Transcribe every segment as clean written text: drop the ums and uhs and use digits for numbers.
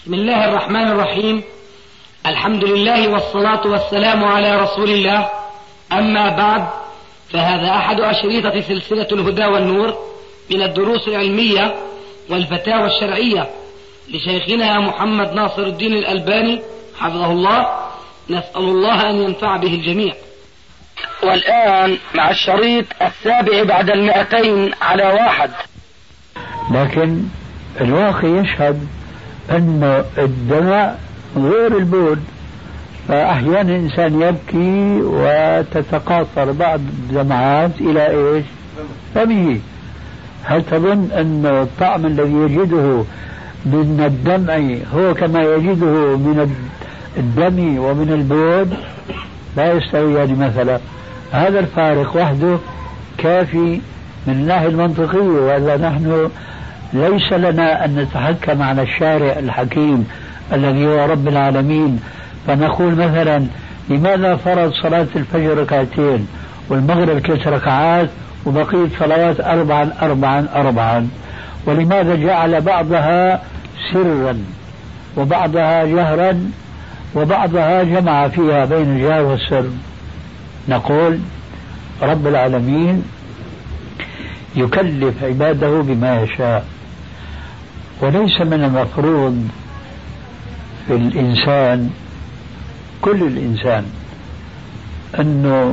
بسم الله الرحمن الرحيم. الحمد لله والصلاة والسلام على رسول الله. أما بعد، فهذا أحد أشريطة سلسلة الهدى والنور من الدروس العلمية والفتاوى الشرعية لشيخنا محمد ناصر الدين الألباني حفظه الله. نسأل الله أن ينفع به الجميع. والآن مع الشريط 7 بعد 200 على 1. لكن الواقع يشهد أن الدماء غير البول، فأحيانا الإنسان يبكي وتتقاطر بعض الدمعات إلى إيش؟ فمه. هل تظن أن الطعم الذي يجده من الدمع هو كما يجده من الدم ومن البول؟ لا يستويان مثلا. هذا الفارق وحده كافي من الناحية المنطقية، وإذا نحن ليس لنا أن نتحكم على الشارع الحكيم الذي هو رب العالمين، فنقول مثلا لماذا فرض صلاة الفجر ركعتين والمغرب 3 ركعات وبقية صلوات 4 ولماذا جعل بعضها سرا وبعضها جهرا وبعضها جمع فيها بين الجهر والسر؟ نقول رب العالمين يكلف عباده بما يشاء، وليس من المفروض في الإنسان كل الإنسان أنه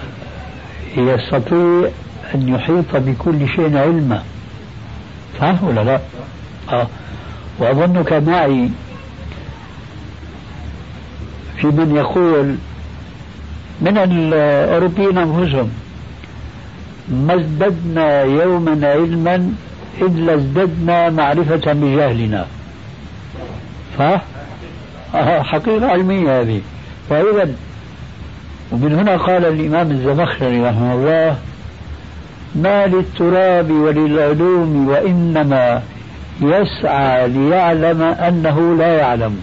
يستطيع أن يحيط بكل شيء علما، صح ولا لا؟ وأظنك معي في من يقول من الأوروبيين أنفسهم ما ازددنا يوما علما إذ ازددنا معرفة بجهلنا. صح؟ حقيقة علمية هذه. فإذا ومن هنا قال الإمام الزمخشري رحمه الله: ما للتراب وللعلوم وإنما يسعى ليعلم أنه لا يعلم.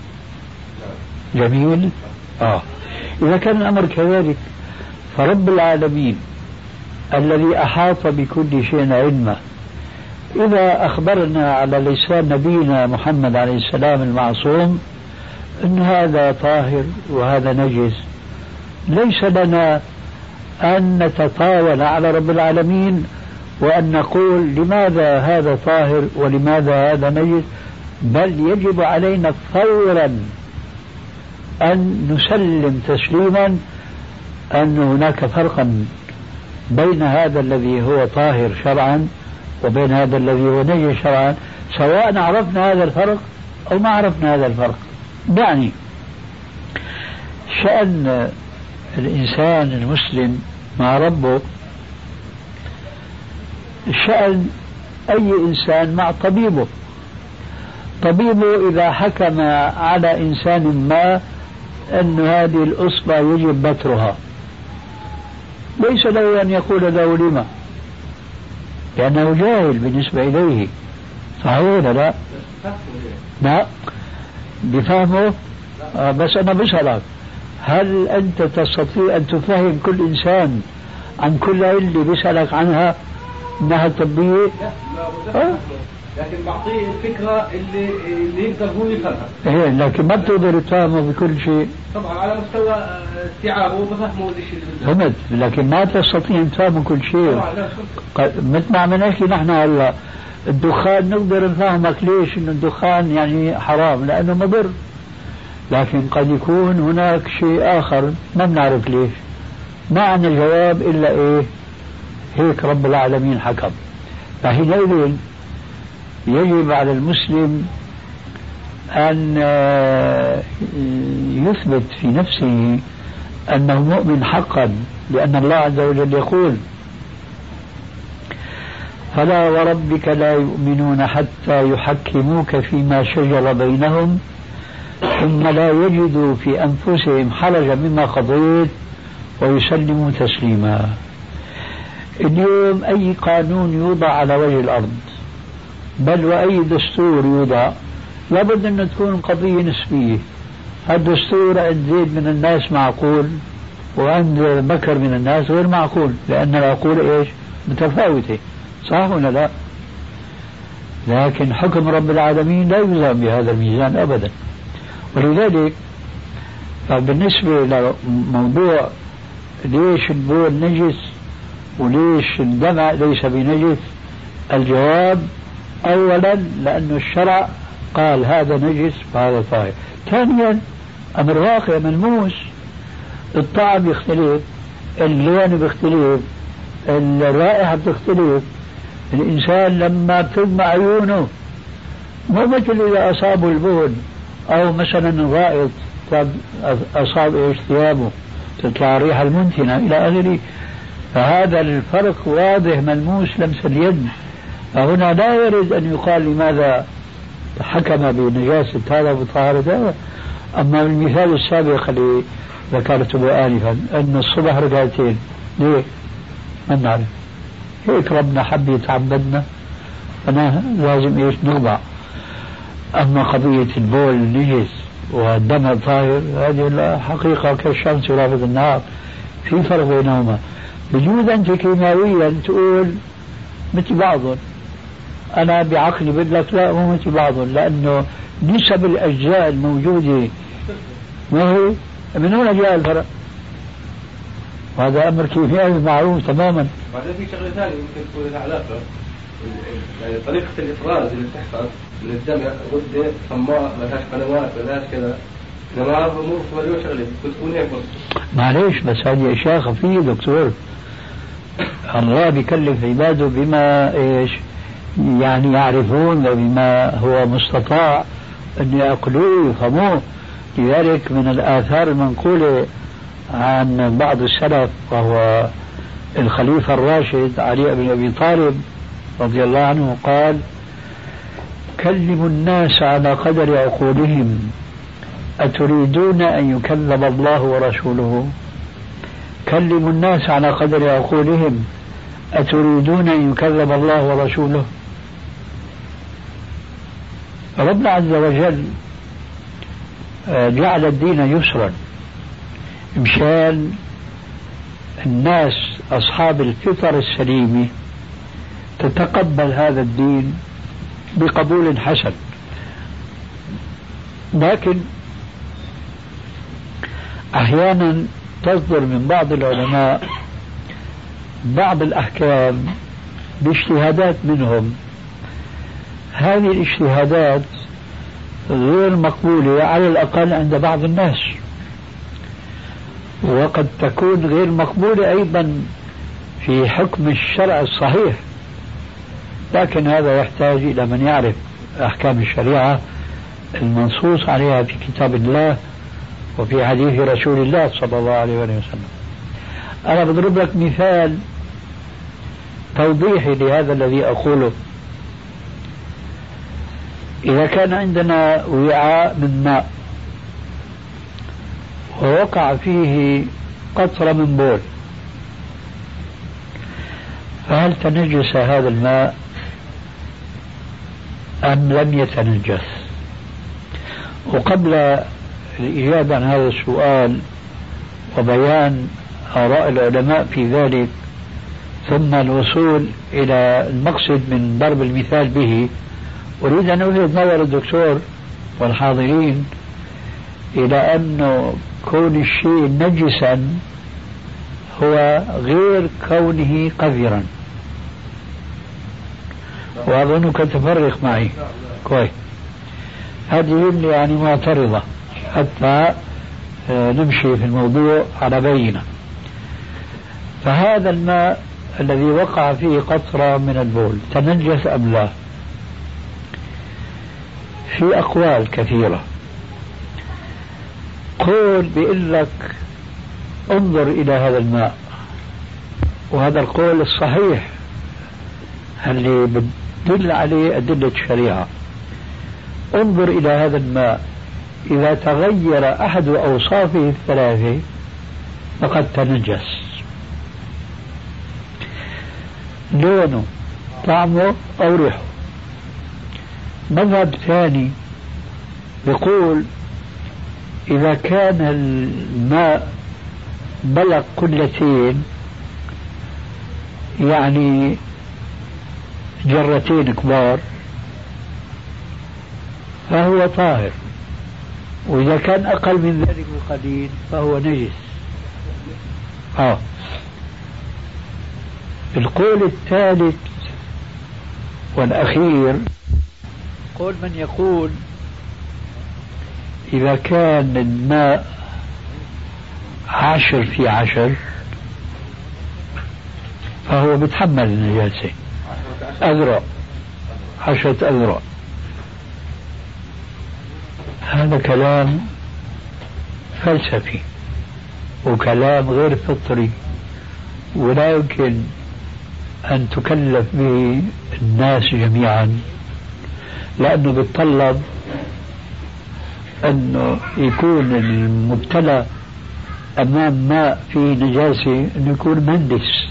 جميل؟ إذا كان الأمر كذلك، فرب العالمين الذي أحاط بكل شيء علما إذا أخبرنا على لسان نبينا محمد عليه السلام المعصوم أن هذا طاهر وهذا نجس، ليس لنا أن نتطاول على رب العالمين وأن نقول لماذا هذا طاهر ولماذا هذا نجس، بل يجب علينا فورا أن نسلم تسليما أن هناك فرقا بين هذا الذي هو طاهر شرعا وبين هذا الذي هو نجس شرعا، سواء عرفنا هذا الفرق أو ما عرفنا هذا الفرق. يعني شأن الإنسان المسلم مع ربه شأن أي إنسان مع طبيبه. طبيبه إذا حكم على إنسان ما أن هذه الأصبع يجب بترها، ليس له أن يقول له لما، لأنه جاهل بالنسبة إليه. صحيح ولا لا؟ لا بفهمه. بس أنا بسألك، هل أنت تستطيع أن تفهم كل إنسان عن كل علة بيسألك عنها إنها طبية؟ لكن بعطيه الفكرة اللي يقدر هو يفهمها. إيه، لكن ما بتقدر تفهمه بكل شيء. طبعا على مستوى استيعابه بفهمه الشيء. فهمت، لكن ما تستطيع أن تفهم كل شيء. مثل ما عم نحكي نحن هلا الدخان نقدر نفهمك ليش إنه الدخان يعني حرام لأنه مضر، لكن قد يكون هناك شيء آخر ما بنعرف ليش. ما عندنا جواب إلا إيه؟ هيك رب العالمين حكم. فحينئذ يجب على المسلم أن يثبت في نفسه أنه مؤمن حقا، لأن الله عز وجل يقول: فلا وربك لا يؤمنون حتى يحكموك فيما شجر بينهم ثم لا يجدوا في أنفسهم حرجا مما قضيت ويسلموا تسليما. اليوم أي قانون يوضع على وجه الأرض، بل وأي دستور يوضع، لابد أن تكون قضية نسبية. الدستور عند زيد من الناس معقول وعند بكر من الناس غير معقول، لأن العقول إيش؟ متفاوتة. صح ولا لا؟ لكن حكم رب العالمين لا يلزم بهذا الميزان أبدا. ولذلك بالنسبة لموضوع ليش البول نجس وليش الدمع ليس بنجس، الجواب أولا لأن الشرع قال هذا نجس وهذا طاهر. ثانيا أمر واقع ملموس، الطعم يختلف، اللون بيختلف، الرائحة بتختلف. الإنسان لما بتغمى عيونه مو مثل إذا أصابه البول أو مثلا الغائط أصاب ثيابه تطلع الريحة المنتنة إلى آخره. فهذا الفرق واضح ملموس لمس اليد. فهنا لا يرد أن يقال لماذا حكم بنجاسة هذا وطهارة هذا. أما المثال السابق اللي ذكرته آنفا أن الصبح ركعتين، ليه؟ ما نعرف، هيك ربنا حب يتعبدنا أنا لازم إيش نخضع. أما قضية البول نجس والدم طاهر هذه الحقيقة كالشمس ورافض النهار، في فرق بينهما. بجوز أنت كيماويا تقول مثل بعضهم، أنا بعقلي بقول لك لا مو مثل بعضهم، لأنه نسب الأجزاء الموجودة ما هي من هنا جاء الفرق. وهذا أمر كيميائي معروف تماما. بعدين في شغلة ثانية ممكن تكون لها علاقة، يعني طريقة الإفراز اللي بتحصل من الدم غدة صماء ما لهاش قنوات ما لهاش كذا، إنما أمور مليون شغلة بتكون هيك. معليش بس هذه أشياء خفية دكتور. الله بيكلف عباده بما إيش يعني يعرفون وبما هو مستطاع أن يأكلوه ويفهموه. لذلك من الآثار المنقولة عن بعض السلف وهو الخليفة الراشد علي بن أبي طالب رضي الله عنه قال: كلموا الناس على قدر عقولهم، أتريدون أن يكذب الله ورسوله؟ كلموا الناس على قدر عقولهم، أتريدون أن يكذب الله ورسوله؟ ربنا عز وجل جعل الدين يسرا مشان الناس أصحاب الفطر السليمة تتقبل هذا الدين بقبول حسن. لكن أحيانا تصدر من بعض العلماء بعض الأحكام باجتهادات منهم، هذه الاجتهادات غير مقبولة على الأقل عند بعض الناس، وقد تكون غير مقبولة أيضا في حكم الشرع الصحيح. لكن هذا يحتاج إلى من يعرف أحكام الشريعة المنصوص عليها في كتاب الله وفي حديث رسول الله صلى الله عليه وسلم. أنا بضرب لك مثال توضيحي لهذا الذي أقوله. إذا كان عندنا وعاء من ماء ووقع فيه قطرة من بول، فهل تنجس هذا الماء أم لم يتنجس؟ وقبل الإجابة عن هذا السؤال وبيان آراء العلماء في ذلك ثم الوصول إلى المقصد من ضرب المثال به، أريد أن ألفت نظر الدكتور والحاضرين إلى أن كون الشيء نجسا هو غير كونه قذرا. وأظنك تفرق معي كويس. هذه يعني معترضة حتى نمشي في الموضوع على بينة. فهذا الماء الذي وقع فيه قطرة من البول تنجس أم لا؟ في أقوال كثيرة. قول بيقول لك انظر إلى هذا الماء، وهذا القول الصحيح اللي بتدل عليه أدلة الشريعة. انظر إلى هذا الماء، إذا تغير أحد أوصافه الثلاثة فقد تنجس، لونه طعمه أو ريحه. مذهب ثاني يقول إذا كان الماء بلغ قلتين، يعني جرتين كبار، فهو طاهر، وإذا كان أقل من ذلك بقليل فهو نجس. القول الثالث والأخير قول من يقول إذا كان الماء 10 فهو بيتحمل النجاسة، 10 أذرع. هذا كلام فلسفي وكلام غير فطري، ولا يمكن أن تكلف به الناس جميعا، لأنه بيتطلب أنه يكون المبتلى أمام ماء فيه نجاسة أنه يكون مهندس،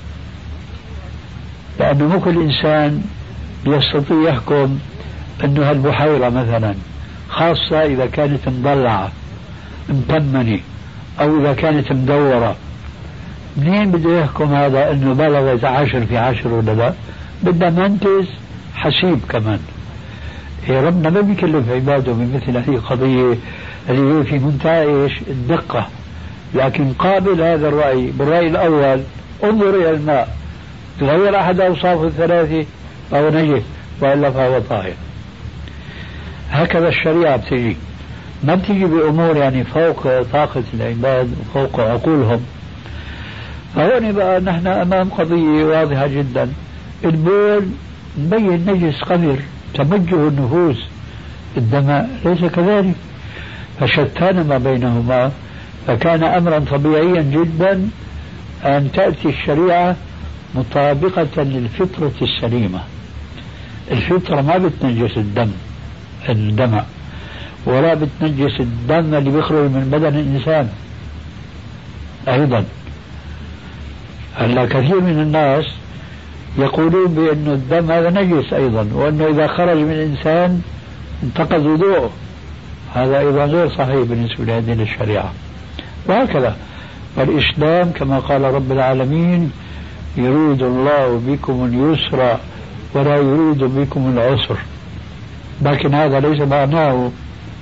لأنه مو كل إنسان يستطيع يحكم أنه هالبحيرة مثلا، خاصة إذا كانت مضلعة متمنة أو إذا كانت مدورة، منين بده يحكم هذا أنه بلغت 10 ولا لا؟ بدنا مهندس حسيب كمان. ربنا ما بيكلف عباده بمثل هذه القضية اللي هي في منتهى الدقة. لكن قابل هذا الرأي بالرأي الأول، انظر إلى الماء تغير أحد أوصافه الثلاثة فهو نجس، وإلا فهو طاهر. هكذا الشريعة بتجي، ما بتجي بأمور يعني فوق طاقة العباد وفوق عقولهم. فهون بقى نحن أمام قضية واضحة جدا. البول مبين نجس قذر تمجه النفوس، الدماء ليس كذلك، فشتان ما بينهما. فكان أمرا طبيعيا جدا أن تأتي الشريعة مطابقة للفطرة السليمة. الفطرة ما بتنجس الدم ولا بتنجس الدم اللي بيخرج من بدن الإنسان أيضا. هلا كثير من الناس يقولون بأن الدم هذا نجس أيضا، وأنه إذا خرج من الإنسان انتقض وضوءه، هذا أيضا غير صحيح بالنسبة لهذه الشريعة. وهكذا فالإسلام كما قال رب العالمين: يريد الله بكم اليسر ولا يريد بكم العسر. لكن هذا ليس معناه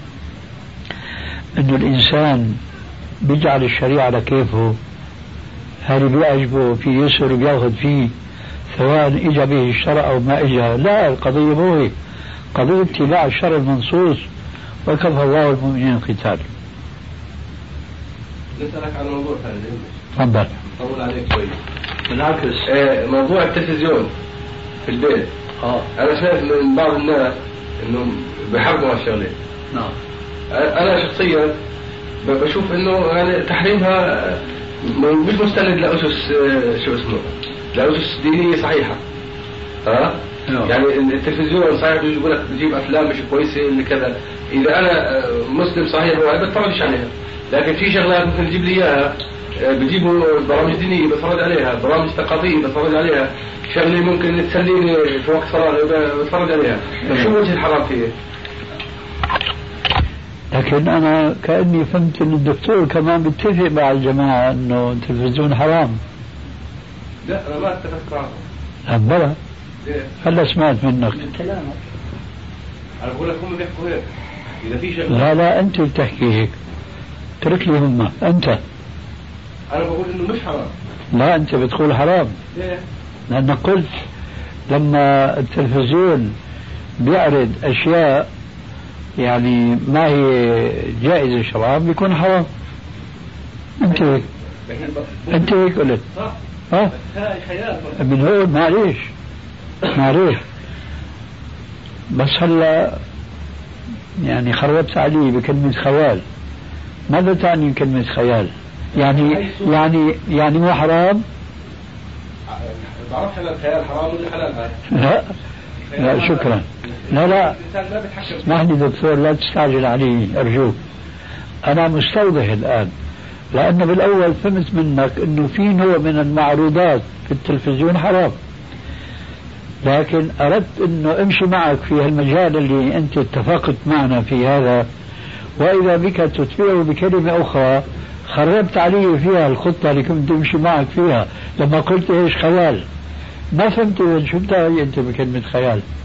أن الإنسان بيجعل الشريعة على كيفه، هل بيعجبه في يسر بياخذ فيه سواء اجى به الشرع او ما اجى. لا، القضية مو هيك، قضية اتباع الشرع المنصوص، وكفى الله المؤمنين القتال. نسألك عن موضوع ثاني. تفضل. طول عليك شوي. بالعكس موضوع التلفزيون في البيت. أنا شايف من بعض الناس إنه بيحرموا هالشغلة. نعم. أنا شخصيا بشوف إنه يعني تحريمها مش مستند لأسس لأسس دينية صحيحة. يعني التلفزيون صحيح بيقول لك بجيب أفلام مش كويسة اللي كذا. إذا أنا مسلم صحيح ما بتفرجش عليها، لكن في شغلات ممكن تجيب لي إياها، بجيبوا برامج دينية بتفرج عليها، برامج ثقافية بتفرج عليها، شغلة ممكن تسليني في وقت فراغي بتفرج عليها. شو وجه الحرام فيه؟ لكن أنا كأني فهمت أن الدكتور كمان بيتفق مع الجماعة أنه التلفزيون حرام. لا أنا ما اتفقت معه. بلى. هلا سمعت منك. من كلامك. أنا بقول لك هم بيحكوا هيك. إذا في شغلة. لا أنت بتحكي هيك. ترك لي هم أنت. أنا بقول إنه مش حرام. لا أنت بتقول حرام. ليه؟ لأنك قلت لما التلفزيون بيعرض أشياء يعني ما هي جائزة شرعا بيكون حرام. أنت هيك قلت. من هون معليش بس هلا يعني خربت علي بكلمة خيال. ماذا تعني كلمة خيال؟ يعني مو حرام؟ بعرفش أنا الخيال حرام ولا حلال. لا شكرا. لا اسمحني دكتور لا تستعجل علي أرجوك. أنا مستوضح الآن، لأنه بالأول فهمت منك أنه في نوع من المعروضات في التلفزيون حرام، لكن أردت أنه أمشي معك في هالمجال اللي أنت اتفقت معنا في هذا، وإذا بك تتبعه بكلمة أخرى خربت علي فيها الخطة اللي كنت أمشي معك فيها لما قلت إيش خيال. ما فهمت شو بتعني أنت بكلمة خيال.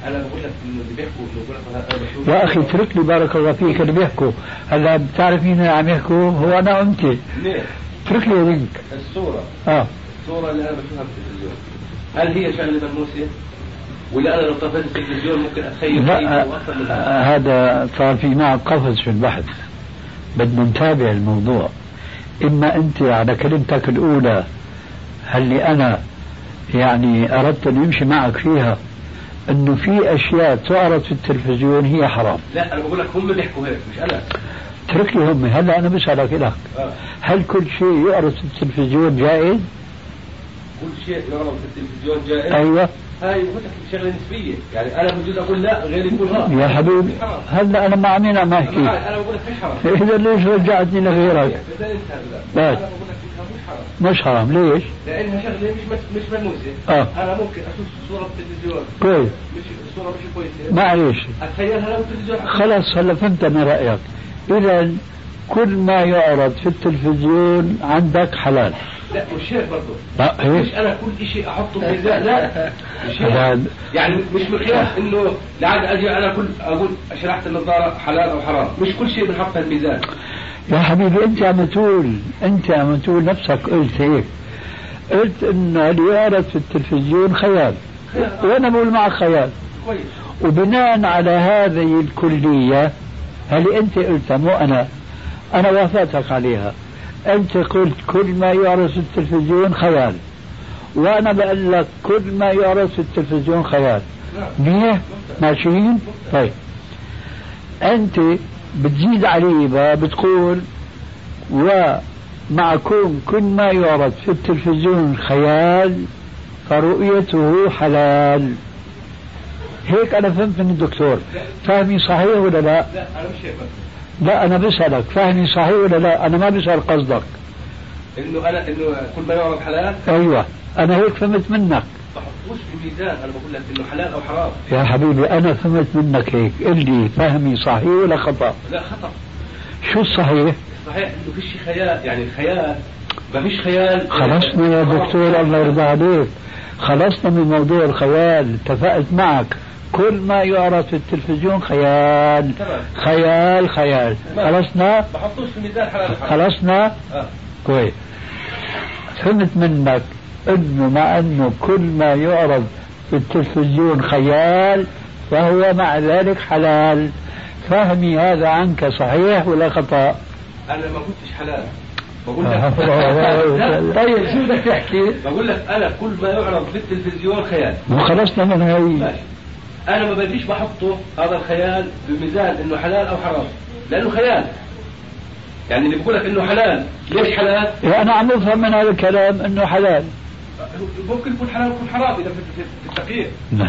انا بقول لك انه اللي بيحكوا انه بقول لك انا بشوف يا اخي اترك لي بارك الله فيك اللي بيحكوا. هلا بتعرف مين اللي عم يحكوا؟ هو انا وانت. اترك لي لينك الصوره. الصوره اللي انا بشوفها في التلفزيون هل هي شغله ملموسه؟ ولا انا لو طفيت التلفزيون ممكن اتخيل لا هذا صار في معك قفز في البحث. بدنا نتابع الموضوع. اما انت على كلمتك الاولى اللي انا يعني اردت ان يمشي معك فيها انه في اشياء تعرض في التلفزيون هي حرام. لا انا بقول لك هم بيحكوا هيك مش انا. اترك لي هم. هلا انا بسالك لك هل كل شيء يعرض في التلفزيون جائز؟ كل شيء يعرض في التلفزيون جائز؟ ايوه. هاي بقول لك شغله نسبيه، يعني انا بجوز اقول لا غيري يقول لا. يا حبيبي هلا انا مع مين عم احكي؟ انا بقول لك مش حرام. اذا ليش رجعتني لغيرك؟ لا انا بقول لك مش حرام. مش حرام ليش؟ لانها شغله مش ملموسه. انا ممكن اشوف صوره في التلفزيون كويس مش الصوره مش كويسه معلش اتخيلها لو التلفزيون خلاص. هلا فهمت انا رايك. اذا كل ما يعرض في التلفزيون عندك حلال. لا مش هيك برضه. لا هيك. مش انا كل شيء احطه في ميزان. لا مش هيك. يعني مش مقياس انه لعد اجي انا كل اقول شريحه النظاره حلال او حرام، مش كل شيء بنحط في الميزان. يا حبيبي انت عم تقول نفسك قلت هيك. قلت انه اللي يعرض في التلفزيون خيال. وانا بقول معك خيال. كويس. وبناء على هذه الكليه اللي انت قلتها مو انا وافقتك عليها. أنت قلت كل ما يعرض في التلفزيون خيال، وأنا بقول لك كل ما يعرض في التلفزيون خيال. منيح ماشيين؟ طيب أنت بتزيد عليه بقى بتقول ومعكم كل ما يعرض في التلفزيون خيال فرؤيته حلال. هيك أنا فهمت من الدكتور. فهمي صحيح ولا لا؟ لا أنا مش هيك. لا أنا بسألك فهمي صحيح ولا لا؟ أنا ما بسأل قصدك. إنه كل ما يعرض حلال؟ أيوة أنا هيك فهمت منك. بحطوش في ميزان، أنا بقول لك إنه حلال أو حرام. يا حبيبي أنا فهمت منك هيك. قل لي فهمي صحيح ولا خطأ؟ لا خطأ. شو الصحيح؟ صحيح إنه فيش خيال، يعني الخيال ما فيش خيال. خلصنا يا دكتور الله يرضى عليك. خلصنا من موضوع الخيال. اتفقت معك كل ما يعرض في التلفزيون خيال. خيال خلصنا. بحطوش في ميزان حلال حرام. خلصنا. كويس. فهمت منك انه مع انه كل ما يعرض في التلفزيون خيال فهو مع ذلك حلال. فهمي هذا عنك صحيح ولا خطأ؟ انا ما قلتش حلال، بقول لك طيب شو بدك تحكي؟ بقول لك انا كل ما يعرض في التلفزيون خيال. وخلصنا من هاي. ماشي. انا ما بديش بحطه هذا الخيال بميزان انه حلال او حرام، لانه خيال. يعني اللي بقول لك انه حلال، ليش حلال؟ انا عم افهم من هذا الكلام انه حلال. ممكن يكون حلال ويكون حرام اذا في التقييم.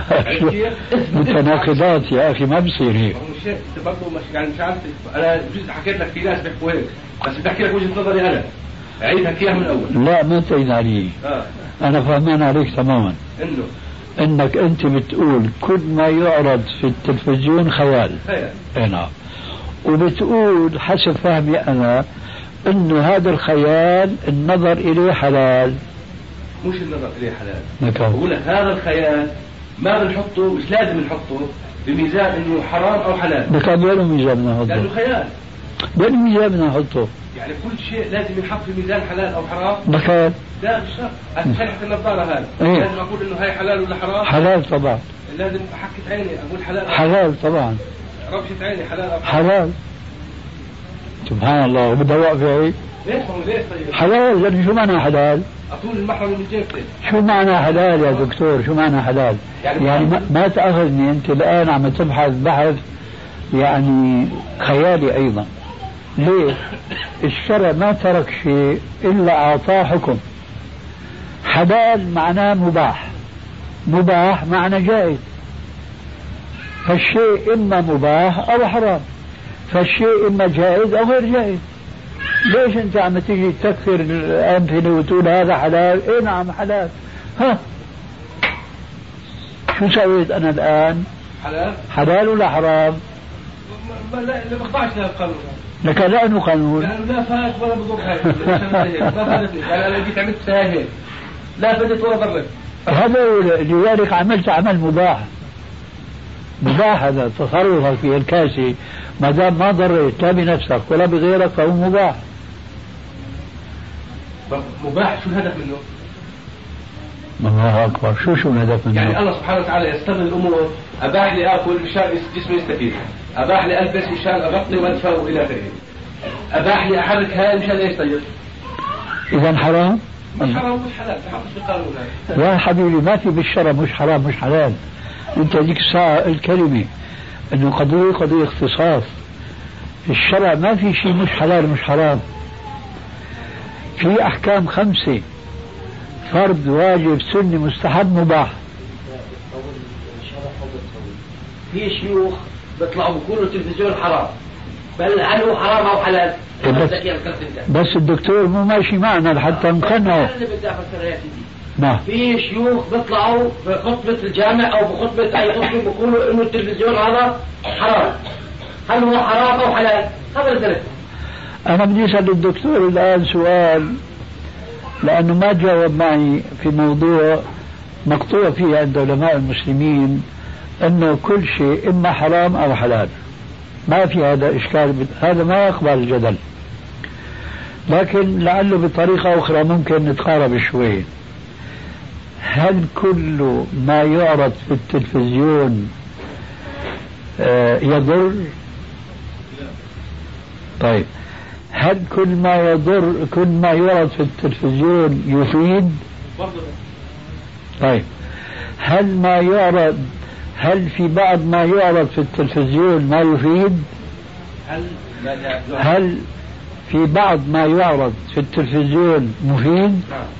متناقضات يا اخي ما بصير هيك. مش هيك انت برضه مش يعني مش عارف. انا جزء حكيت لك في ناس بيحكوا هيك، بس بدي احكي لك وجهه نظري انا. اعيدها اياها من الاول. لا ما تعيد علي. انا فهمان عليك تماما. انك انت بتقول كل ما يعرض في التلفزيون خيال. نعم. وبتقول حسب فهمي انا انه هذا الخيال النظر اليه حلال. مش النظر اليه حلال. بقول لك هذا الخيال ما بنحطه، مش لازم نحطه بميزان انه حرام او حلال. لكن وين الميزان بدنا نحطه؟ لانه خيال. وين الميزان بدنا نحطه؟ يعني كل شيء لازم ينحط في ميزان حلال او حرام. لكن لا مش شرط. شريحة النظارة هذه لازم اقول انه هاي حلال ولا حرام؟ حلال طبعا. لازم حكة عيني اقول حلال. حلال طبعا. ربشة عيني حلال او حرام؟ حلال. سبحان الله. وبدها واقفة هيك؟ ليش طيب؟ حلال. لأنه شو معنى حلال؟ أطول المحرم من جيبتي. شو معنى حلال يا دكتور؟ شو معنى حلال؟ يعني ما تأخذني أنت الآن عم تبحث بحث يعني خيالي أيضا. ليه؟ الشرع ما ترك شيء إلا أعطاه حكم. حلال معناه مباح، مباح معنى جائز. فالشيء إما مباح أو حرام، فالشيء إما جائز أو غير جائز. ليش أنت عم تيجي تكثر الأمثلة وتقول هذا حلال؟ إيه نعم حلال. ها شو سويت أنا الآن؟ حلال ولا حرام؟ لا اللي بخضعش للقانون. لكن لأنه قانون. لأنه لا فات ولا بضر هاي. ما فاتتني. أنا جيت عملت ساهل. لا فاتت ولا ضرت. هذا لذلك عملت عمل مباح. مباح هذا تصرفك في الكاسة ما دام ما ضريت لا بنفسك ولا بغيرك فهو مباح. مباح شو الهدف منه؟ الله أكبر، شو الهدف منه؟ يعني الله سبحانه وتعالى يستغل الأمور، أباح لي آكل مشان جسمي يستفيد، أباح لي ألبس مشان أغطي وأدفى وإلى آخره، أباح لي أحرك هاي مشان يستيقظ. إذا حرام؟ مش حرام مش حلال، تحط في قانون. يا حبيبي ما في بالشرع مش حرام مش حلال. أنت ذيك الساعة الكلمة إنه قضية اختصاص. في الشرع ما في شيء مش حلال مش حرام. في أحكام 5: فرض، واجب، سنة، مستحب، مباح. في شيوخ بيطلعوا بيقولوا التلفزيون حرام، بل هل هو حرام او حلال؟ بس الدكتور مو ماشي معنا لحتى نقنعه. نعم. في شيوخ بيطلعوا بخطبة الجامع او بخطبة اي خطبة بيقولوا انه التلفزيون هذا حرام، هل هو حرام او حلال؟ هذا ذلك. انا بدي اسال الدكتور الان سؤال لانه ما جاوب معي في موضوع مقطوع فيه عند علماء المسلمين انه كل شيء اما حرام او حلال، ما في هذا اشكال، هذا ما يقبل الجدل، لكن لعله بطريقة اخرى ممكن نتقارب شوي. هل كل ما يعرض في التلفزيون يضر؟ طيب هل كل ما يعرض في التلفزيون يفيد؟ طيب هل في بعض ما يعرض في التلفزيون ما يفيد؟ هل في بعض ما يعرض في التلفزيون مفيد؟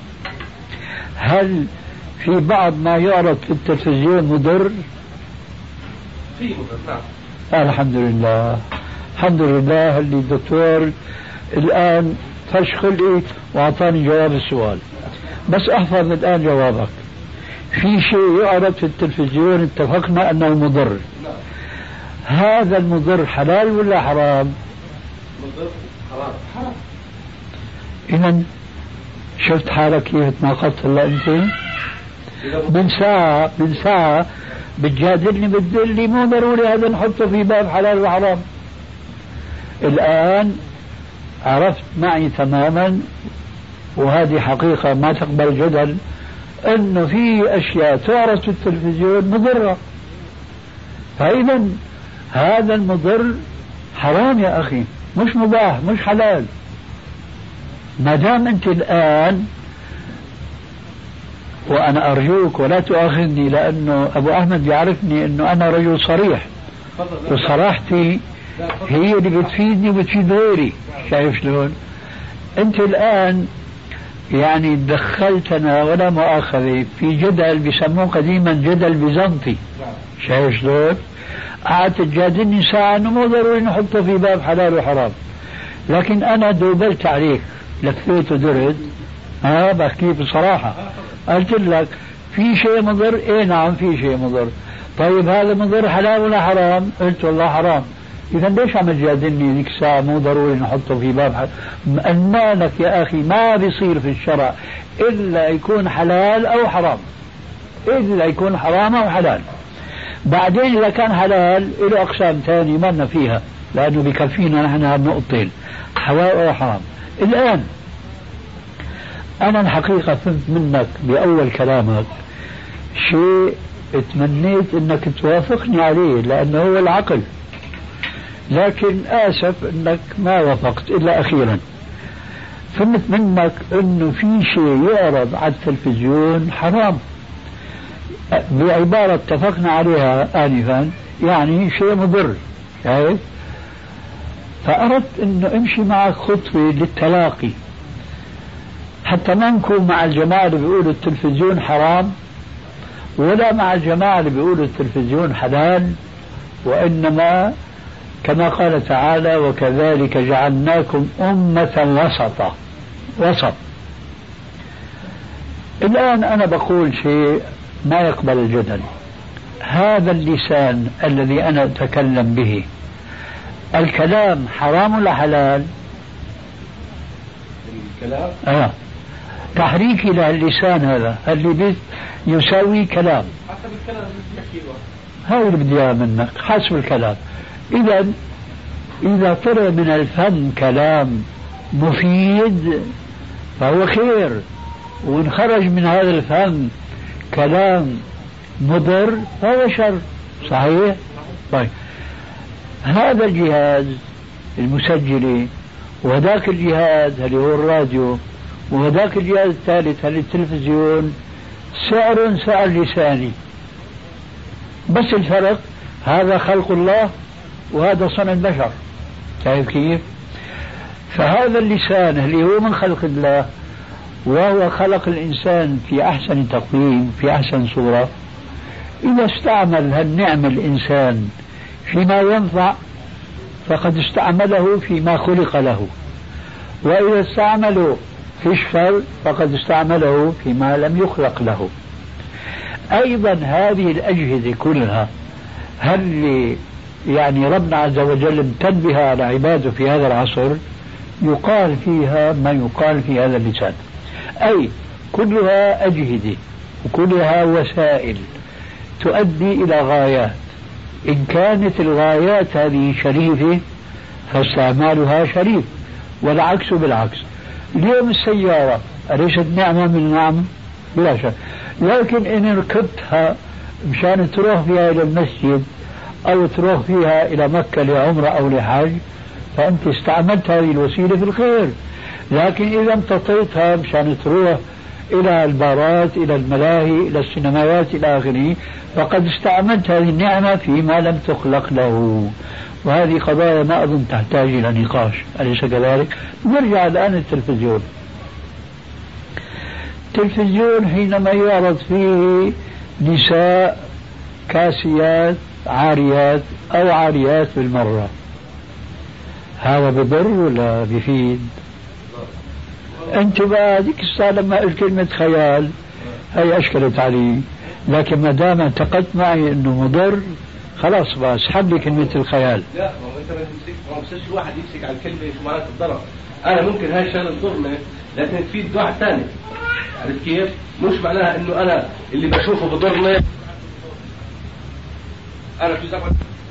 هل في بعض ما يعرض في التلفزيون مضر؟ في مضر، نعم. الحمد لله، الحمد لله اللي الدكتور الآن فش خلقي وأعطاني جواب السؤال. بس أحفظ الآن جوابك. في شيء يعرض في التلفزيون اتفقنا أنه مضر، هذا المضر حلال ولا حرام؟ مضر حرام. إذن شفت حالك كيف تناقضت هلا أنت؟ من ساعة بتجادلني بتقول مو ضروري هذا نحطه في باب حلال وحرام. الآن عرفت معي تماما، وهذه حقيقة ما تقبل جدل، انه في اشياء تعرض في التلفزيون مضرة، فاذا هذا المضر حرام يا اخي، مش مباح مش حلال. ما دام انت الان، وانا ارجوك ولا تؤاخذني لانه ابو احمد بيعرفني انه انا رجل صريح، وصراحتي هي اللي بتفيدني وبتفيد غيري. شايف شلون؟ انت الان يعني دخلتنا ولا مؤاخذة في جدل بيسموه قديما جدل بيزنطي. شايف شلون؟ قعدت تجادلني ساعة انه مو ضروري نحطه في باب حلال وحرام، لكن انا دوبلت عليك لفيت ودرت. بحكي بصراحة، قلت لك في شيء مضر. ايه نعم في شيء مضر. طيب هذا مضر حلال ولا حرام؟ قلت والله حرام. إذا ليش عم تجادلني ذيك الساعة مو ضروري نحطه في باب أنانك يا أخي ما بيصير في الشرع إلا يكون حلال أو حرام، إلا يكون حرام أو حلال. بعدين إذا كان حلال له أقسام ثانية ما لنا فيها، لأنه بكفينا نحن هالنقطتين حلال أو حرام. الآن أنا الحقيقة فهمت منك بأول كلامك شيء تمنيت أنك توافقني عليه لأنه هو العقل، لكن آسف أنك ما وافقت إلا أخيرا. فهمت منك أنه في شيء يعرض على التلفزيون حرام بعبارة اتفقنا عليها آنفا، يعني شيء مضر. شايف؟ فأردت أنه امشي معك خطوة للتلاقي حتى ما نكون مع الجماعة اللي بيقولوا التلفزيون حرام ولا مع الجماعة اللي بيقولوا التلفزيون حلال، وإنما كما قال تعالى وكذلك جعلناكم أمة وسط. الآن أنا بقول شيء ما يقبل الجدل. هذا اللسان الذي أنا أتكلم به، الكلام حرام ولا حلال؟ الكلام تحريكي للسان هذا اللي يساوي كلام. حسب الكلام هاي اللي بدي إياها منك حسب الكلام. إذا طلع من الفم كلام مفيد فهو خير، وإن خرج من هذا الفم كلام مضر فهو شر. صحيح؟ طيب هذا الجهاز المسجلة وهذاك الجهاز اللي هو الراديو وهذاك الجهاز الثالث اللي التلفزيون سعر لساني، بس الفرق هذا خلق الله وهذا صنع البشر. شايف كيف؟ فهذا اللسان اللي هو من خلق الله وهو خلق الإنسان في أحسن تقويم في أحسن صورة، إذا استعمل هالنعم الإنسان فيما ينفع فقد استعمله فيما خلق له، وإذا استعمله في الشر فقد استعمله فيما لم يخلق له. أيضا هذه الأجهزة كلها هل يعني ربنا عز وجل امتن بها على عباده في هذا العصر؟ يقال فيها ما يقال في هذا اللسان، أي كلها أجهزة وكلها وسائل تؤدي إلى غايات. إن كانت الغايات هذه شريفة فاستعمالها شريف، والعكس بالعكس. اليوم السيارة أليست نعمة من النعم؟ بلا شك، لكن إن ركبتها مشان تروح فيها إلى المسجد أو تروح فيها إلى مكة لعمرة أو لحج فأنت استعملت هذه الوسيلة في الخير. لكن إذا امتطيتها مشان تروح إلى البارات إلى الملاهي إلى السينمايات إلى آخره فقد استعملت هذه النعمة فيما لم تخلق له. وهذه قضايا ما أظن تحتاج إلى نقاش، أليس كذلك؟ نرجع الآن للتلفزيون. التلفزيون حينما يعرض فيه نساء كاسيات عاريات أو عاريات بالمرة، هذا بضر ولا بفيد؟ أنت بقى ذيك الساعة لما قلت كلمة خيال هي أشكلت علي، لكن ما دام انتقدت معي أنه مضر خلاص بقى اسحب لي كلمة الخيال. لا ما هو أنت ما بتصيرش الواحد يمسك على الكلمة شو معناتها الضرر. أنا ممكن هاي الشغلة تضرني لكن تفيد واحد ثاني. عرفت كيف؟ مش معناها إنه أنا اللي بشوفه بضرني. أنا في زمان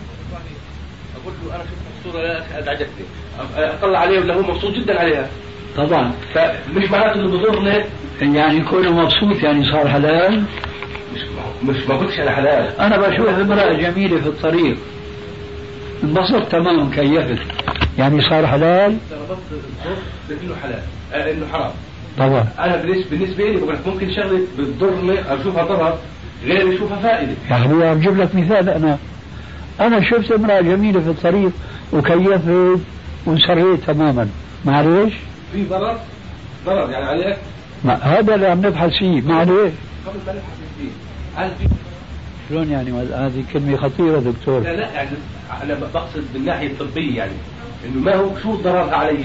أقول له أنا شفت الصورة يا أخي أزعجتني، أطلع عليه ولا هو مبسوط جدا عليها. طبعا فمش معناته إنه بضرني يعني يكون مبسوط يعني صار حلال. مش ما قلتش أنا حلال. أنا بشوف امرأة جميلة في الطريق انبسطت تماما كيفت يعني صار حلال. ربطت الضر بإنه حلال إنه حرام. طبعا أنا بالنسبة لي بقول لك ممكن شغلة بتضرني أشوفها ضرر غير يشوفها فائدة. يا أخي أجيب لك مثال. أنا شفت امرأة جميلة في الطريق وكيفت وانسريت تماما، معليش في ضرر يعني عليك. هذا اللي عم نبحث فيه، معليش قبل ما نبحث فيه شلون يعني؟ هذه كلمة خطيرة دكتور. لا يعني أنا بقصد بالناحية الطبية يعني إنه ما هو شو ضررها علي.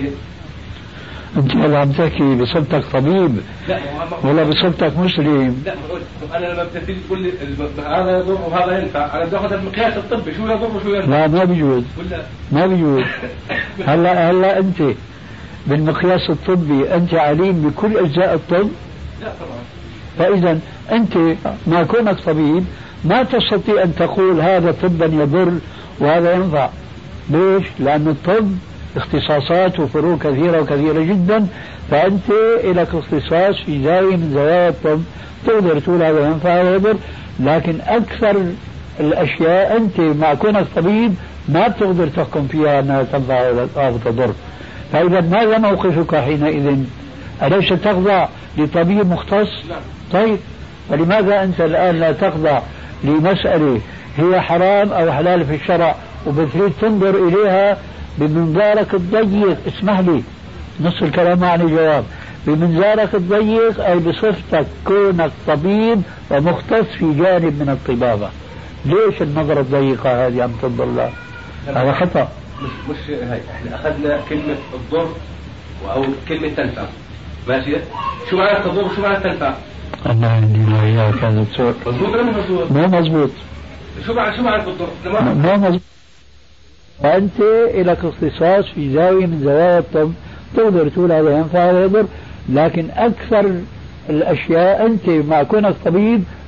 أنت هلا عم تحكي بصفتك طبيب ولا بصفتك مسلم؟ لا أنا لما بتبتدي تقول لي هذا يضر وهذا ينفع أنا بدي أخذ المقياس الطبي شو يضر وشو ينفع. لا ما بيجوز ما بيجوز. هلا أنت بالمقياس الطبي أنت عليم بكل أجزاء الطب؟ لا طبعا. فإذا أنت ما كونك طبيب ما تستطيع أن تقول هذا طبا يضر وهذا ينفع. ليش؟ لأن الطب اختصاصات وفروع كثيرة وكثيرة جدا، فأنت لك اختصاص في زاوية من زوايا الطب تقدر تقول هذا ينفع ويضر، لكن أكثر الأشياء أنت مع كونك طبيب ما بتقدر تحكم فيها أنها تنفع أو تضر. فإذا ماذا موقفك حينئذ؟ أليس تخضع لطبيب مختص؟ طيب فلماذا أنت الآن لا تخضع لمسألة هي حرام أو حلال في الشرع وبتريد تنظر إليها بمنظارك الضيق؟ اسمح لي نص الكلام عن الجواب. بمنظارك الضيق أي بصفتك كونك طبيب ومختص في جانب من الطبابة. ليش النظرة الضيقة هذه عم تضل الله؟ هذا خطأ. مش هاي احنا أخذنا كلمة الضر أو كلمة تنفع ماشي. شو معنى الضر وشو معنى تنفع؟ أنا عندي لا إياك يا دكتور. مضبوط ولا مو مضبوط؟ مو مضبوط. شو معنى الضر؟ مو مضبوط. فأنت لك اختصاص في زاوية من زوايا الطب تقدر تقول هذا ينفع ولا يضر، لكن أكثر الأشياء أنت مع كونك طبيب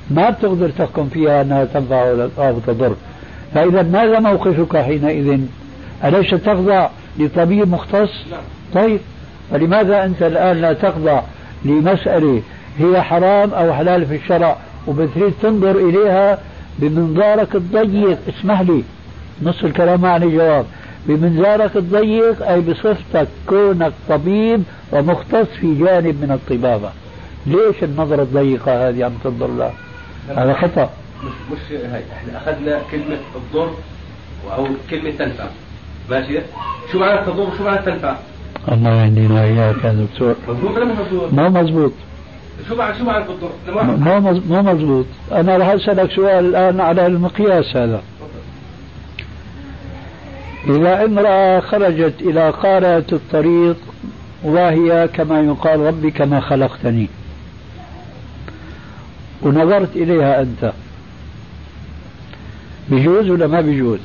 ما بتقدر تحكم فيها أنها تنفع أو تضر. فإذا ماذا موقفك حينئذ؟ أليس تخضع لطبيب مختص؟ طيب، فلماذا أنت الآن لا تخضع لمسألة هي حرام أو حلال في الشرع وبتريد تنظر إليها بمنظارك الضيق؟ اسمح لي، نص الكلام معني جواب. بمنظارك الضيق أي بصفتك كونك طبيب ومختص في جانب من الطبابة. ليش النظرة الضيقة هذه عم تنظر لها؟ هذا خطأ. مش هاي، احنا أخذنا كلمة الضر أو كلمة تنفع، ماشي؟ شو معنى التضر وشو معنى التنفع؟ الله يهدينا وإياك يا دكتور. مضبوط ولا مش مضبوط؟ ما مضبوط. شو معنى الضر؟ ما مضبوط. أنا راح أسألك سؤال الآن على المقياس هذا. إذا امرأة خرجت إلى قارة الطريق وهي كما يقال ربي كما خلقتني، ونظرت إليها أنت، بيجوز ولا ما بيجوز؟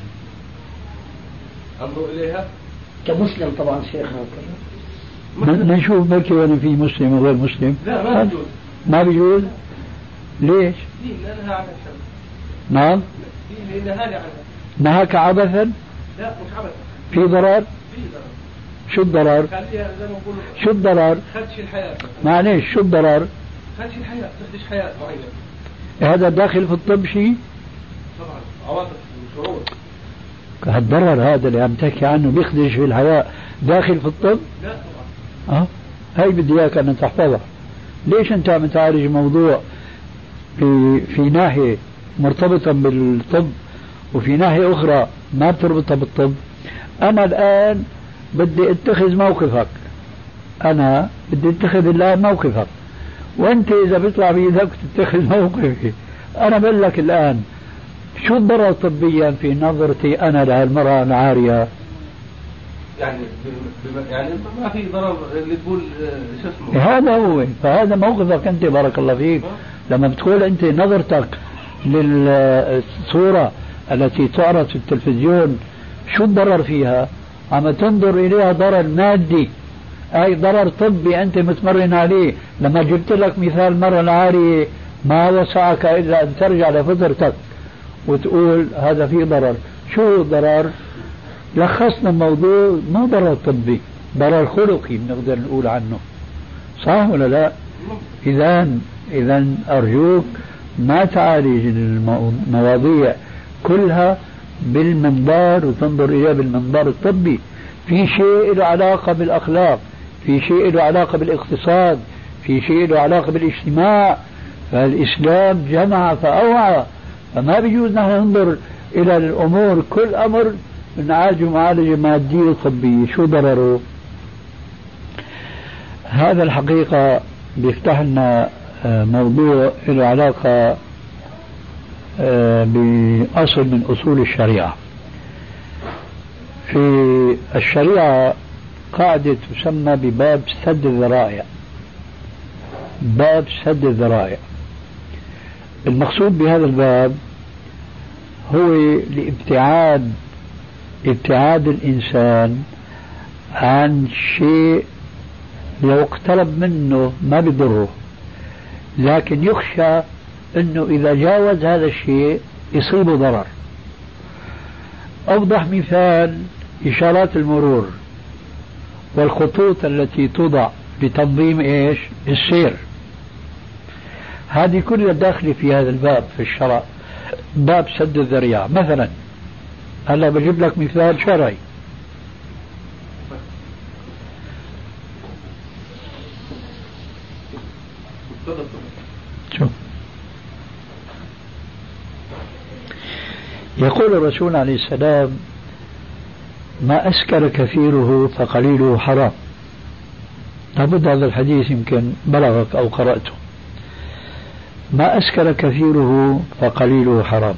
أنظر إليها كمسلم طبعا شيخنا. نشوف بلكي وانا في مسلم وغير مسلم. لا ما بيجوز. ما بيجوز؟ ليش؟ لأنها عنها الشر. نعم؟ لأنها عنها. نهاك عبثا؟ لا مش عبثا. في ضرر؟ في ضرر. شو الضرر؟ شو الضرر؟ خدش الحياة. معليش شو الضرر؟ خدش الحياة، تخدش حياة معينة. هذا داخل في الطب شيء؟ طبعا عواطف وشعور. الضرر هذا اللي عم تحكي عنه بيخدش في الحياة داخل في الطب؟ لا طبعا. هاي بدي اياك ان تحفظها. ليش انت عم تعالج موضوع في ناحية مرتبطة بالطب وفي ناحية اخرى ما بتربطها بالطب؟ انا الان بدي اتخذ موقفك، انا بدي اتخذ الان موقفك، وانت اذا بيطلع بيدك تتخذ موقفي. انا بقول لك الان شو الضرر طبيا في نظرتي انا لهالمرأة العارية؟ يعني ما في ضرر اللي تقول شو اسمه. هذا هو، فهذا موقفك انت بارك الله فيك. لما بتقول انت نظرتك للصورة التي تعرض في التلفزيون شو الضرر فيها؟ عم تنظر اليها ضرر مادي، اي ضرر طبي انت متمرن عليه. لما جبت لك مثال مرة العارية ما وسعك الا ان ترجع لفطرتك وتقول هذا فيه ضرر. شو الضرر؟ لخصنا الموضوع، مو ضرر طبي، ضرر خلقي بنقدر نقول عنه، صح ولا لا؟ إذا أرجوك ما تعالج المواضيع كلها بالمنظار وتنظر إليها بالمنظار الطبي. في شيء له علاقة بالأخلاق، في شيء له علاقة بالاقتصاد، في شيء له علاقة بالاجتماع. فالإسلام جمع فأوعى، فما بيجوز نحن ننظر إلى الأمور كل أمر نعالجه معالجة مادية طبية. شو ضرره؟ هذا الحقيقة بيفتح لنا موضوع له علاقة بأصل من أصول الشريعة. في الشريعة قاعدة تسمى بباب سد الذرائع. باب سد الذرائع، المقصود بهذا الباب هو ابتعاد الإنسان عن شيء لو اقترب منه ما بيضره، لكن يخشى أنه إذا جاوز هذا الشيء يصيبه ضرر. أوضح مثال إشارات المرور والخطوط التي توضع لتنظيم السير. هذه كلها داخلة في هذا الباب في الشرع، باب سد الذريعة. مثلا هلا بجيب لك مثال شرعي. شو يقول الرسول عليه السلام: ما أسكر كثيره فقليله حرام. لابد هذا الحديث يمكن بلغك أو قرأته. ما أسكر كثيره فقليله حرام.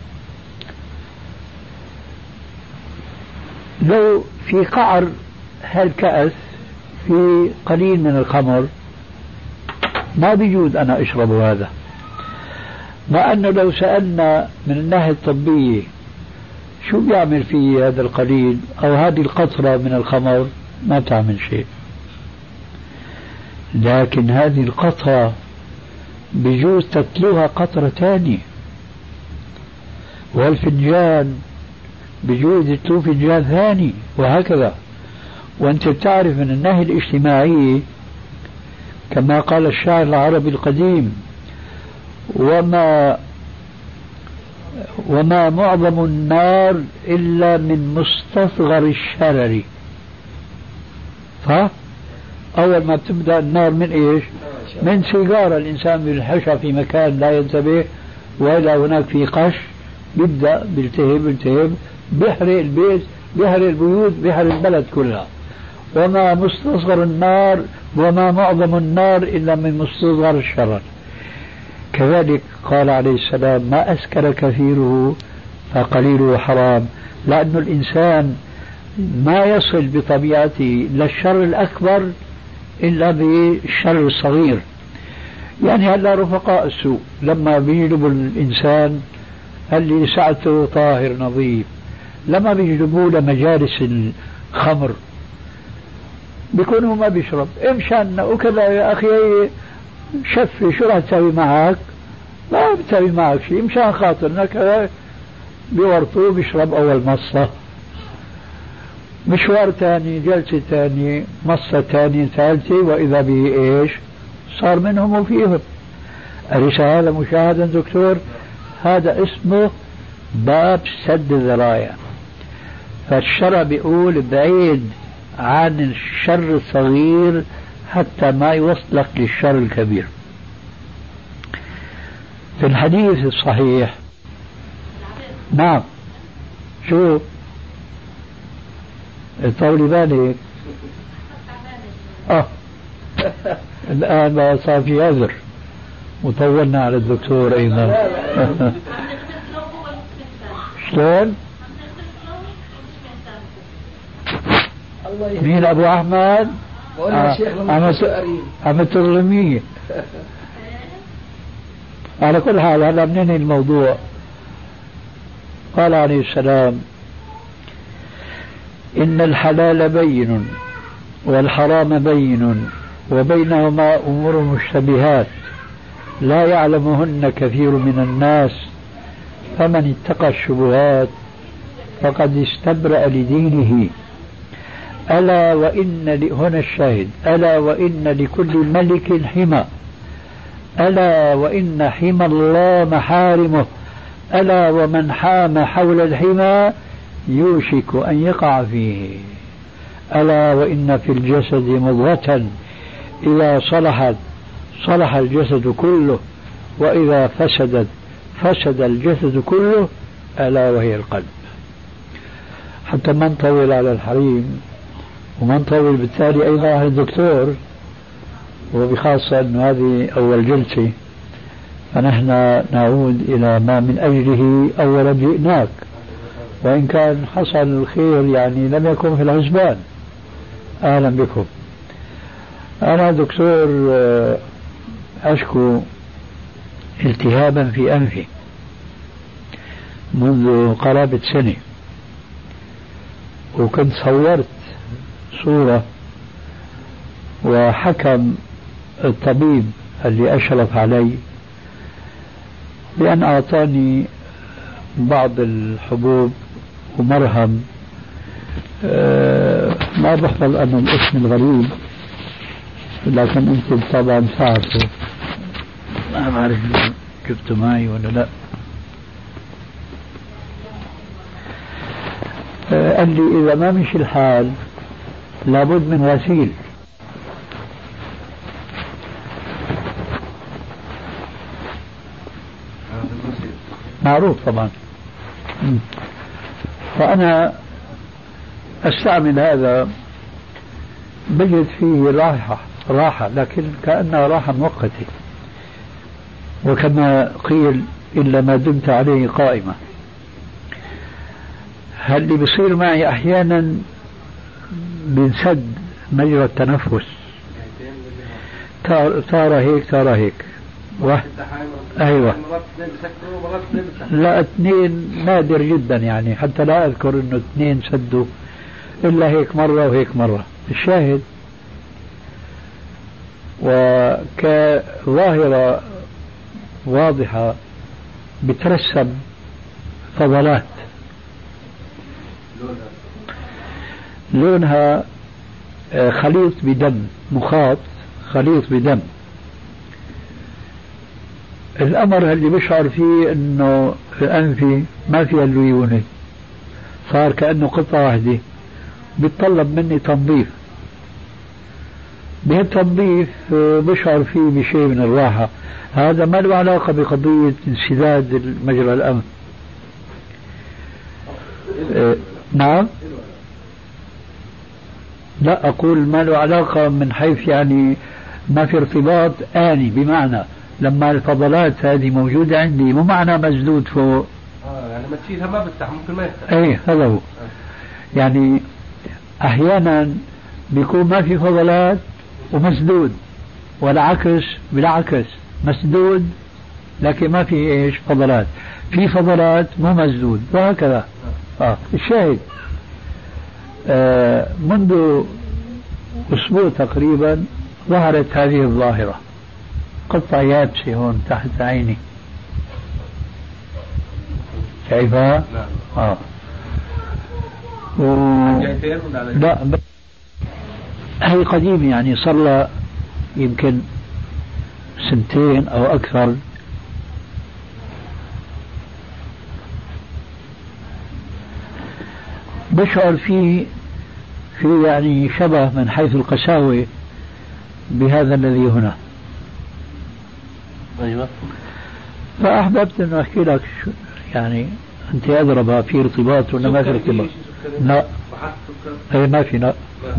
لو في قعر هالكأس في قليل من الخمر ما بيجوز أنا أشرب هذا، مع أنه لو سألنا من الناحية الطبية شو بيعمل فيه هذا القليل أو هذه القطرة من الخمر ما تعمل شيء، لكن هذه القطرة بجوز تتلوها قطرة تاني، والفنجان بجوز يتلو فنجان ثاني، وهكذا. وأنت بتعرف من النهي الاجتماعي كما قال الشاعر العربي القديم: وما معظم النار إلا من مستصغر الشرر. أول ما بتبدأ النار من إيش؟ من سيجارة الإنسان بيلحشها في مكان لا ينتبه، وإذا هناك في قش بيبدأ بيلتهب بيحرق البيت، بيحرق البيوت، بيحرق البلد كلها. وما مستصغر النار، وما معظم النار إلا من مستصغر الشرر. كذلك قال عليه السلام: ما أسكر كثيره فقليله حرام، لأن الإنسان ما يصل بطبيعته للشر الأكبر إلا بالشر الصغير. يعني هلا رفقاء السوء لما بيجلبوا الإنسان اللي سعته طاهر نظيف، لما بيجلبوه لمجالس الخمر بيكونوا ما بيشرب، مشان وكذا يا أخي شفي شو راح تسوي معك؟ ما بتسوي معك شيء، مشان خاطرنا كذا بيورطوه بيشرب أول مصة، مشوار تاني، جلسة تاني، مصة تاني، ثالثة، وإذا به إيش؟ صار منهم وفيهم. أليس هذا مشاهدا دكتور؟ هذا اسمه باب سد الذرايع. فالشرع بيقول بعيد عن الشر الصغير حتى ما يوصلك للشر الكبير. في الحديث الصحيح، نعم، شو طولي بالك؟ الآن ما صار في عذر وطولنا على الدكتور أيضا. شلون؟ مين أبو أحمد؟ عمة الرمية. على كل حال هلا منين الموضوع؟ قال عليه السلام: إن الحلال بين والحرام بين وبينهما أمور مشتبهات لا يعلمهن كثير من الناس، فمن اتقى الشبهات فقد استبرأ لدينه. ألا وإن هنا الشاهد: ألا وإن لكل ملك حمى، ألا وإن حمى الله محارمه، ألا ومن حام حول الحمى يوشك أن يقع فيه، ألا وإن في الجسد مضغة إذا صلحت صلح الجسد كله، وإذا فسدت فسد الجسد كله، ألا وهي القلب. حتى ما نطول على الحريم وما نطول بالتالي أيضا على الدكتور، وبخاصة أن هذه أول جلسة، فنحن نعود إلى ما من أجله أولا جئناك، وإن كان حصل الخير يعني لم يكن في الحسبان. أهلا بكم. أنا دكتور أشكو التهابا في أنفي منذ قرابة سنة، وكنت صورت صورة، وحكم الطبيب اللي أشرف علي بأن أعطاني بعض الحبوب ومرهم، ما بحفظ أنا الاسم الغريب، لكن أنت طبعا تعرفه، ما بعرف جبته معي ولا لا. قال لي إذا ما مشي الحال لابد من غسيل. معروف طبعا. فأنا أستعمل هذا، بجد فيه راحة، لكن كأنها راحة مؤقتة، وكما قيل: إلا ما دمت عليه قائمة. هل اللي بيصير معي أحيانا بنسد مجرى التنفس، تارة هيك تارة هيك. أيوة، لا 2 نادر جدا، يعني حتى لا أذكر إنه 2 سدوا، إلا هيك مرة وهيك مرة. الشاهد، وكظاهرة واضحة بترسب فضلات لونها خليط بدم، مخاط خليط بدم. الأمر اللي بشعر فيه انه أنفي ما فيها الليونة، صار كأنه قطعة واحدة، بيتطلب مني تنظيف. بهالتنظيف بشعر فيه بشيء من الراحة. هذا ما له علاقة بقضية انسداد مجرى الأنف. نعم، لا أقول ما له علاقة من حيث يعني ما في ارتباط آني، بمعنى لما الفضلات هذه موجودة عندي مو معنى مسدود فوق يعني ما تشيلها ما بفتح، ممكن ما يفتح. ايه هذا هو. يعني أحيانا بيكون ما في فضلات ومسدود، والعكس بالعكس، مسدود لكن ما في ايش فضلات، في فضلات مو مسدود، وهكذا. الشاهد منذ أسبوع تقريبا ظهرت هذه الظاهرة، قطعة يابسة هون تحت عيني، شايفها؟ نعم. لا هي قديمة، يعني صار لها يمكن 2 أو أكثر. بشعر فيه في يعني شبه من حيث القساوة بهذا الذي هنا. أيوة. فأحببت أن أحكي لك يعني أنت أدرى في ارتباط ولا ما في ارتباط؟ لا ما في. لا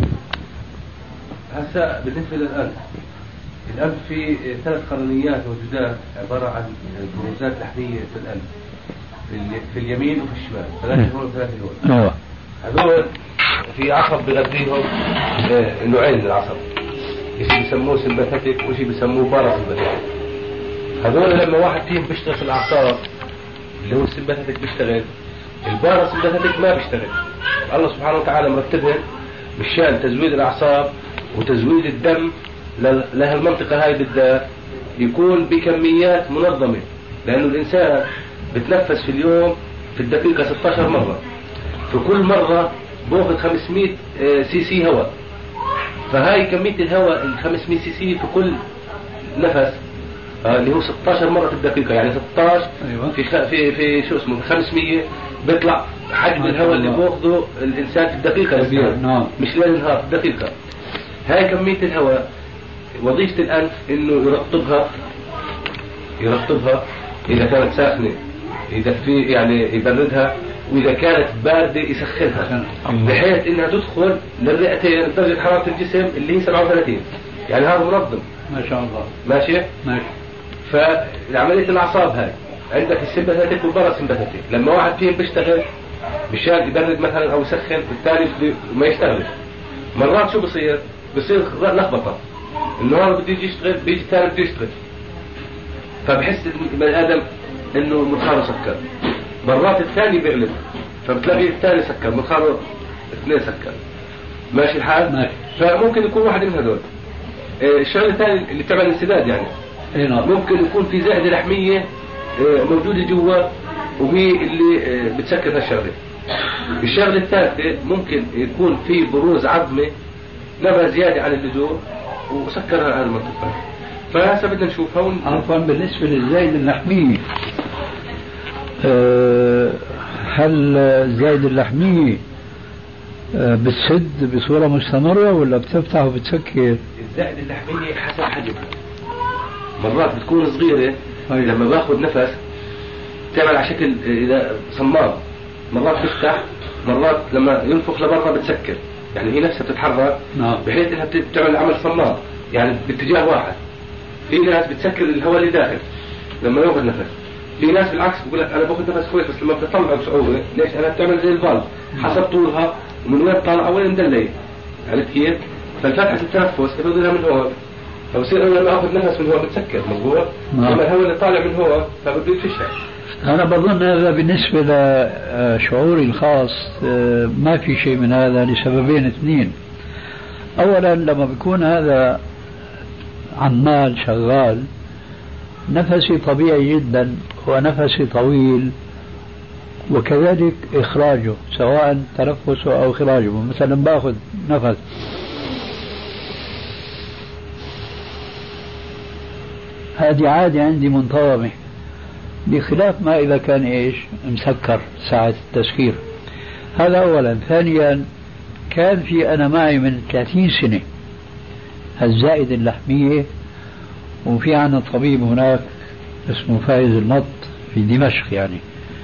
هسه بالنسبة للأنف، الأنف في 3 قرنيات موجودات عبارة عن بروزات لحمية في الأنف، في اليمين وفي الشمال، 3 هون و3 هون. هذول في عصب بغذيهم نوعين من العصب، شيء بيسموه سمباثيك وشيء بيسموه باراسمباثيك. هذول لما واحد فيهم بيشتغل في الأعصاب اللي هو السمباثيك بيشتغل، الباراسمباثيك ما بيشتغل. الله سبحانه وتعالى مرتبها مشان تزويد الأعصاب وتزويد الدم لهالمنطقة هاي بالذات يكون بكميات منظمة، لأنه الإنسان بتنفس في اليوم في الدقيقة 16 مرة، في كل مرة بأخذ 500 سي سي هواء، فهاي كمية الهواء 500 سي سي في كل نفس اللي هو 16 مرة في الدقيقة، يعني 16 أيوة. في شو اسمه 500 بيطلع حجم الهواء اللي بأخذه الإنسان في الدقيقة، مش ليل نهار، في الدقيقة. هاي كمية الهواء وظيفة الأنف إنه يرطبها إذا كانت ساخنة، إذا في يعني يبردها، وإذا كانت باردة يسخنها بحيث إنها تدخل للرئتين درجة حرارة الجسم اللي هي 37، يعني هذا منظم ما شاء الله. ماشي. فعملية الأعصاب هاي عندك السمباثيك والباراسمباثيك، لما واحد فيهم بيشتغل مشان يبرد مثلا أو يسخن، بالتالي ما يشتغلش. مرات شو بصير لخبطة، النهار بده يجي يشتغل، بيجي الثاني بده يشتغل، فبحس البني آدم إنه منخاره سكر. مرات الثاني بيغلب، فبتلاقي الثاني سكر، منخاره 2 سكر. ماشي الحال؟ ماشي. فممكن يكون واحد من هذول. الشغله الثانيه اللي بتعمل انسداد، يعني ممكن يكون في زائده لحميه موجوده جوا، وهي اللي بتسكر هالشغله. الشغله الثالثه ممكن يكون في بروز عظمه نبى زياده عن اللزوم وسكرها على المنطقه. فهسه بدنا نشوفها عفوا بالنسبه للزايده اللحميه، هل الزايده اللحميه بتسد بصورة مستمرة ولا بتفتح وبتسكر؟ الزائدة اللحمية حسب حجمها، مرات بتكون صغيرة لما باخذ نفس تعمل على شكل صمام، مرات بتفتح، مرات لما ينفخ لبرا بتسكر، يعني هي نفسها بتتحرك بحيث انها بتعمل عمل صمام، يعني باتجاه واحد. في ناس بتسكر الهواء اللي داخل لما ياخذ نفس، في ناس بالعكس بقول لك انا باخذ نفس كويس بس لما بتطلع بصعوبة. ليش؟ انا بتعمل زي الفالف حسب طولها ومن وين طالعه وين مدليه، عرفت كيف؟ فالفتحة التنفس بفضلها من هون، فبصير انا لما اخذ نفس من هون بتسكر مضبوط، اما الهواء اللي طالع من هون فبده يفشل. انا بظن هذا بالنسبه لشعوري الخاص ما في شيء من هذا لسببين 2. اولا لما بيكون هذا عمال شغال نفسي طبيعي جدا ونفسي طويل، وكذلك إخراجه سواء تنفسه أو إخراجه. مثلا باخذ نفس هذه عادة عندي منتظمة، بخلاف ما إذا كان إيش مسكر ساعة التسكير. هذا أولا. ثانيا كان في أنا معي من 30 سنة الزائدة اللحمية، وفي عنا طبيب هناك اسمه فايز النط في دمشق يعني،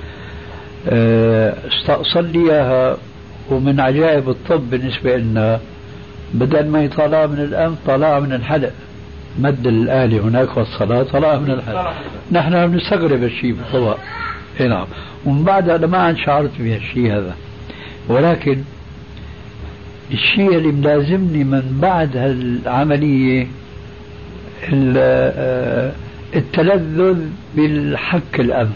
استأصل لي إياها. ومن عجائب الطب بالنسبة لنا بدل ما يطلع من الأنف طلع من الحلق، مد الآلة هناك والصلاة طلع من الحلق. نحن بنستغرب الشيء بالطبع. نعم. ومن بعد أنا ما عاد شعرت بهالشيء هذا، ولكن الشيء اللي ملازمني من بعد هالعملية التلذذ بالحك الأنف.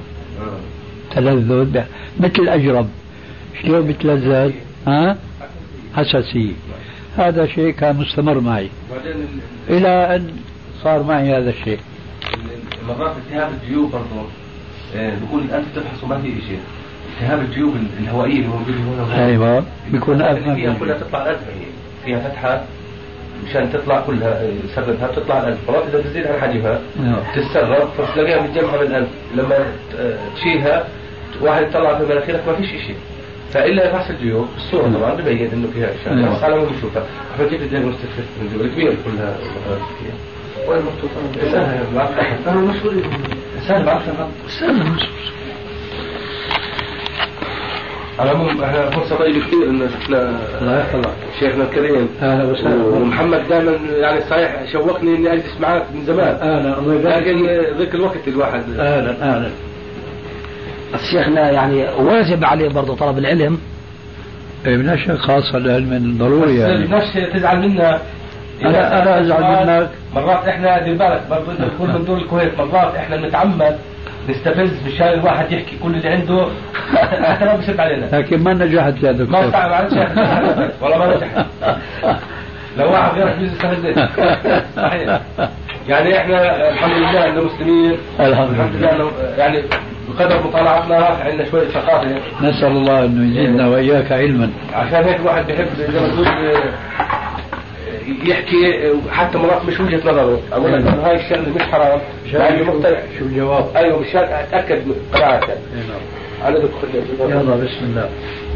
تلذذ مثل الأجرب شلون بتلذذ حساسية. هذا شيء كان مستمر معي إلى أن صار معي هذا الشيء. مرات التهاب الجيوب برضه بيكون الأنف تفحص وما في شيء. التهاب الجيوب الهوائية اللي موجودة هنا أيوة بيكون فيها كلها تطلع الأنف، فيها فتحة مشان تطلع كلها سببها بتطلع الأنف. مرات إذا تزيد عن حجمها تتسرب فتلاقيها متجمعة بالأنف، لما تشيلها واحد يطلع في مناخيرك ما فيش شيء. فإلا فحص الجيوب الصورة طبعا ببين إنه فيها أشياء بس على ما بنشوفها. احنا جبت الدياجنوستيك من الجبل كبير كلها فيها. وين مخطوطة؟ سهل مشهور. سهل بعرفش سهل على العموم احنا فرصة طيبة كثير ان شفنا شيخنا الكريم. اهلا وسهلا. ومحمد دائما يعني صحيح شوقني اني اجلس معك من زمان. لكن ذاك الوقت الواحد. اهلا. شيخنا يعني واجب عليه برضه طلب العلم. من شيء خاصة العلم ضروري يعني. الناس تزعل منا. انا ازعل منك. مرات احنا دير بالك برضه نكون من دور الكويت، مرات احنا بنتعمد نستفز مشان الواحد يحكي كل اللي عنده حتى لو بشد علينا. لكن ما نجحت يا دكتور. ما استعملت والله ما نجحت. لو واحد غيرك بيجي يستفزني. صحيح. يعني احنا الحمد لله انه مسلمين. الحمد لله يعني بقدر مطالعتنا عندنا شويه ثقافه. نسال الله انه يزيدنا واياك علما. عشان هيك الواحد بيحب زي ما تقول يحكي حتى مرات مش وجهه نظره، اقول لك انه هاي الشغله مش حرام، يعني مقتنع. شو الجواب؟ ايوه مشان اتاكد من قناعتك. على دكتور يلا بسم الله.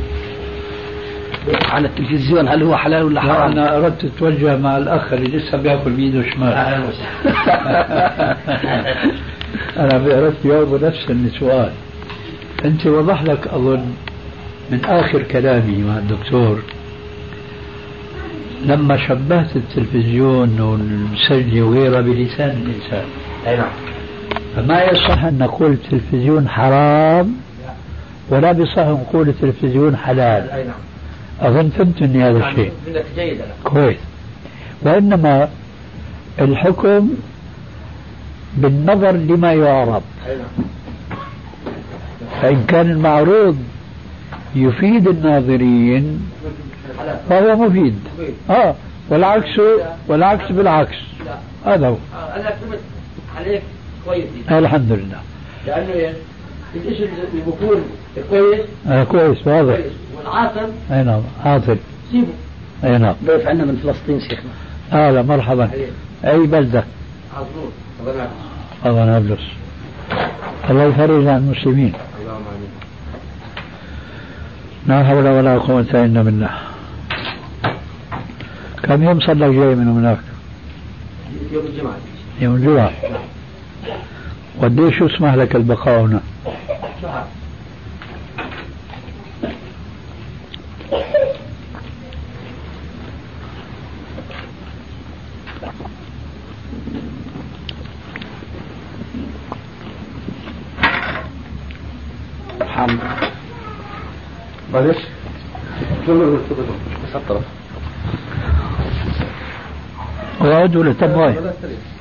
على التلفزيون هل هو حلال ولا حرام؟ انا اردت اتوجه مع الاخ اللي لسه بياكل بيده شمال. انا اردت جاوبه نفس السؤال. انت وضح لك اظن من اخر كلامي مع الدكتور لما شبهت التلفزيون والمسجل وغيره بلسان الإنسان. أي نعم. فما يصح أن نقول التلفزيون حرام ولا بصح نقول التلفزيون حلال. أي نعم. أظن فهمتني هذا الشيء. كويس. وإنما الحكم بالنظر لما يعرض. أي نعم. فإن كان المعروض يفيد الناظرين فهو مفيد. والعكس بالعكس. هذا هو. انا فهمت عليك كويس. الحمد لله. لانه الشيء اللي بيكون كويس. كويس واضح. والعاطل. اي نعم عاطل. سيبه. اي نعم. ضيف عندنا من فلسطين شيخنا. اهلا مرحبا. اي بلده؟ عزنور. الله نابلس. الله يفرج عن المسلمين. اللهم امين. لا حول ولا قوة إلا بالله. كم يوم صار لك جاي من هناك؟ يوم الجمعة. يوم الجمعة. قديش يسمح لك البقاء هنا؟ شهر. الحمد. معلش. اقعد ولا تبغى؟